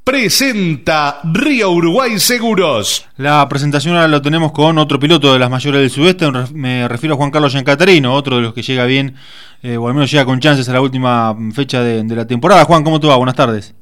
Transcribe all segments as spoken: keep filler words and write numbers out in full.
Presenta Río Uruguay Seguros. La presentación ahora lo tenemos con otro piloto de las mayores del sudeste, me refiero a Juan Carlos Giancaterino, otro de los que llega bien, eh, o al menos llega con chances a la última fecha de, de la temporada. Juan, ¿cómo te va? Buenas tardes.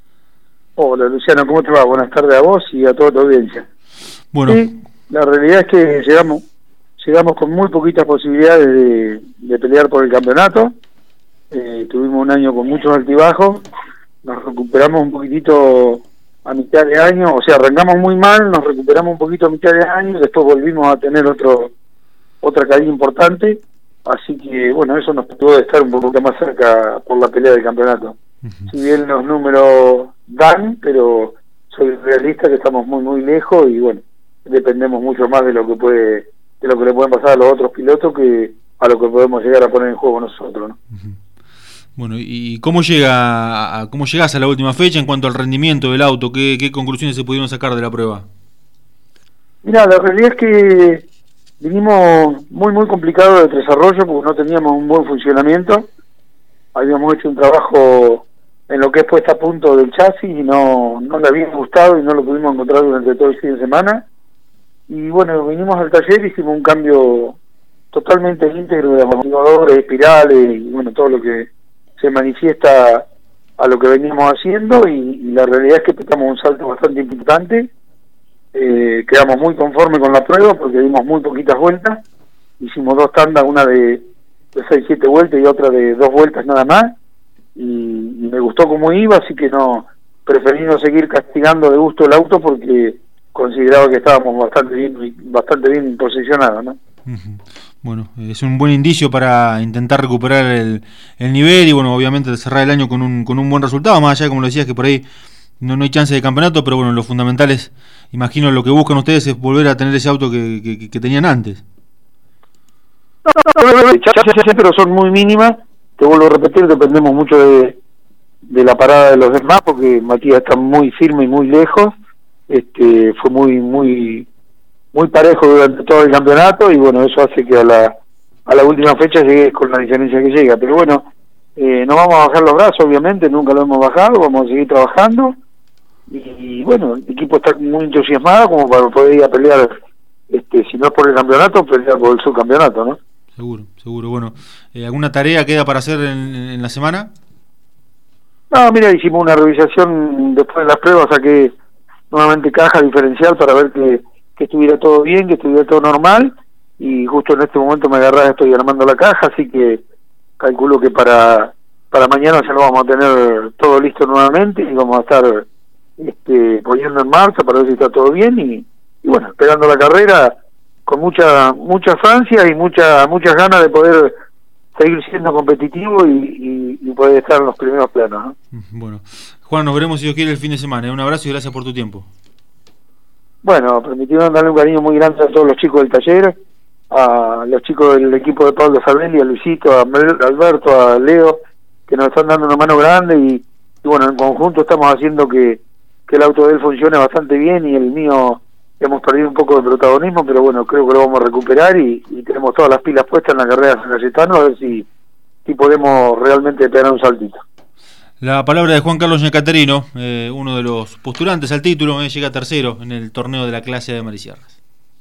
Hola Luciano, ¿cómo te va? Buenas tardes a vos y a toda tu audiencia. Bueno, sí, la realidad es que llegamos llegamos con muy poquitas posibilidades de, de pelear por el campeonato. Eh, tuvimos un año con muchos altibajos. Nos recuperamos un poquitito a mitad de año, o sea, arrancamos muy mal, nos recuperamos un poquito a mitad de año, después volvimos a tener otro otra caída importante, así que bueno, eso nos pudo estar un poquito más cerca por la pelea del campeonato. Uh-huh. Si bien los números dan, pero soy realista que estamos muy muy lejos y bueno, dependemos mucho más de lo que puede de lo que le pueden pasar a los otros pilotos que a lo que podemos llegar a poner en juego nosotros, ¿no? Uh-huh. Bueno, ¿y cómo llega a, cómo llegás a la última fecha en cuanto al rendimiento del auto? ¿Qué, qué conclusiones se pudieron sacar de la prueba? Mira, la realidad es que vinimos muy muy complicados de desarrollo porque no teníamos un buen funcionamiento. Habíamos hecho un trabajo en lo que es puesta a punto del chasis y no, no le había gustado y no lo pudimos encontrar durante todo el fin de semana. Y bueno, vinimos al taller, hicimos un cambio totalmente íntegro de amortiguadores, espirales y bueno, todo lo que se manifiesta a lo que veníamos haciendo y, y la realidad es que pegamos un salto bastante importante. Eh, quedamos muy conformes con la prueba porque dimos muy poquitas vueltas, hicimos dos tandas, una de, de seis siete vueltas y otra de dos vueltas nada más y, y me gustó cómo iba, así que no preferí no seguir castigando de gusto el auto porque consideraba que estábamos bastante bien bastante bien posicionados, ¿no? Uh-huh. Bueno, es un buen indicio para intentar recuperar el, el nivel y bueno, obviamente cerrar el año con un con un buen resultado, más allá, como lo decías, que por ahí no, no hay chance de campeonato, pero bueno, lo fundamental es, imagino, lo que buscan ustedes es volver a tener ese auto que, que, que tenían antes. Pero son muy mínimas, te vuelvo a repetir, dependemos mucho de, de la parada de los demás, porque Matías está muy firme y muy lejos, este fue muy muy muy parejo durante todo el campeonato y bueno, eso hace que a la a la última fecha llegue con la diferencia que llega, pero bueno, eh, no vamos a bajar los brazos, obviamente, nunca lo hemos bajado, vamos a seguir trabajando y, y bueno, el equipo está muy entusiasmado como para poder ir a pelear, este si no es por el campeonato, pelear por el subcampeonato, ¿no? Seguro, seguro. Bueno, eh, ¿alguna tarea queda para hacer en, en la semana? No, mira, hicimos una revisación después de las pruebas, saqué nuevamente caja diferencial para ver que que estuviera todo bien, que estuviera todo normal y justo en este momento me agarrás, estoy armando la caja, así que calculo que para para mañana ya lo vamos a tener todo listo nuevamente y vamos a estar este, poniendo en marcha para ver si está todo bien y, y bueno, esperando la carrera con mucha mucha ansia y mucha muchas ganas de poder seguir siendo competitivo y, y, y poder estar en los primeros planos, ¿no? Bueno, Juan, nos veremos si Dios quiere el fin de semana. Un abrazo y gracias por tu tiempo. Bueno, permitieron darle un cariño muy grande a todos los chicos del taller, a los chicos del equipo de Pablo Sabelli, a Luisito, a Alberto, a Leo, que nos están dando una mano grande y, y bueno, en conjunto estamos haciendo que, que el auto de él funcione bastante bien y el mío hemos perdido un poco de protagonismo, pero bueno, creo que lo vamos a recuperar y, y tenemos todas las pilas puestas en la carrera de San Cayetano a ver si, si podemos realmente pegar un saltito. La palabra de Juan Carlos Giancaterino, eh, uno de los postulantes al título, eh, llega tercero en el torneo de la clase de Marisierras.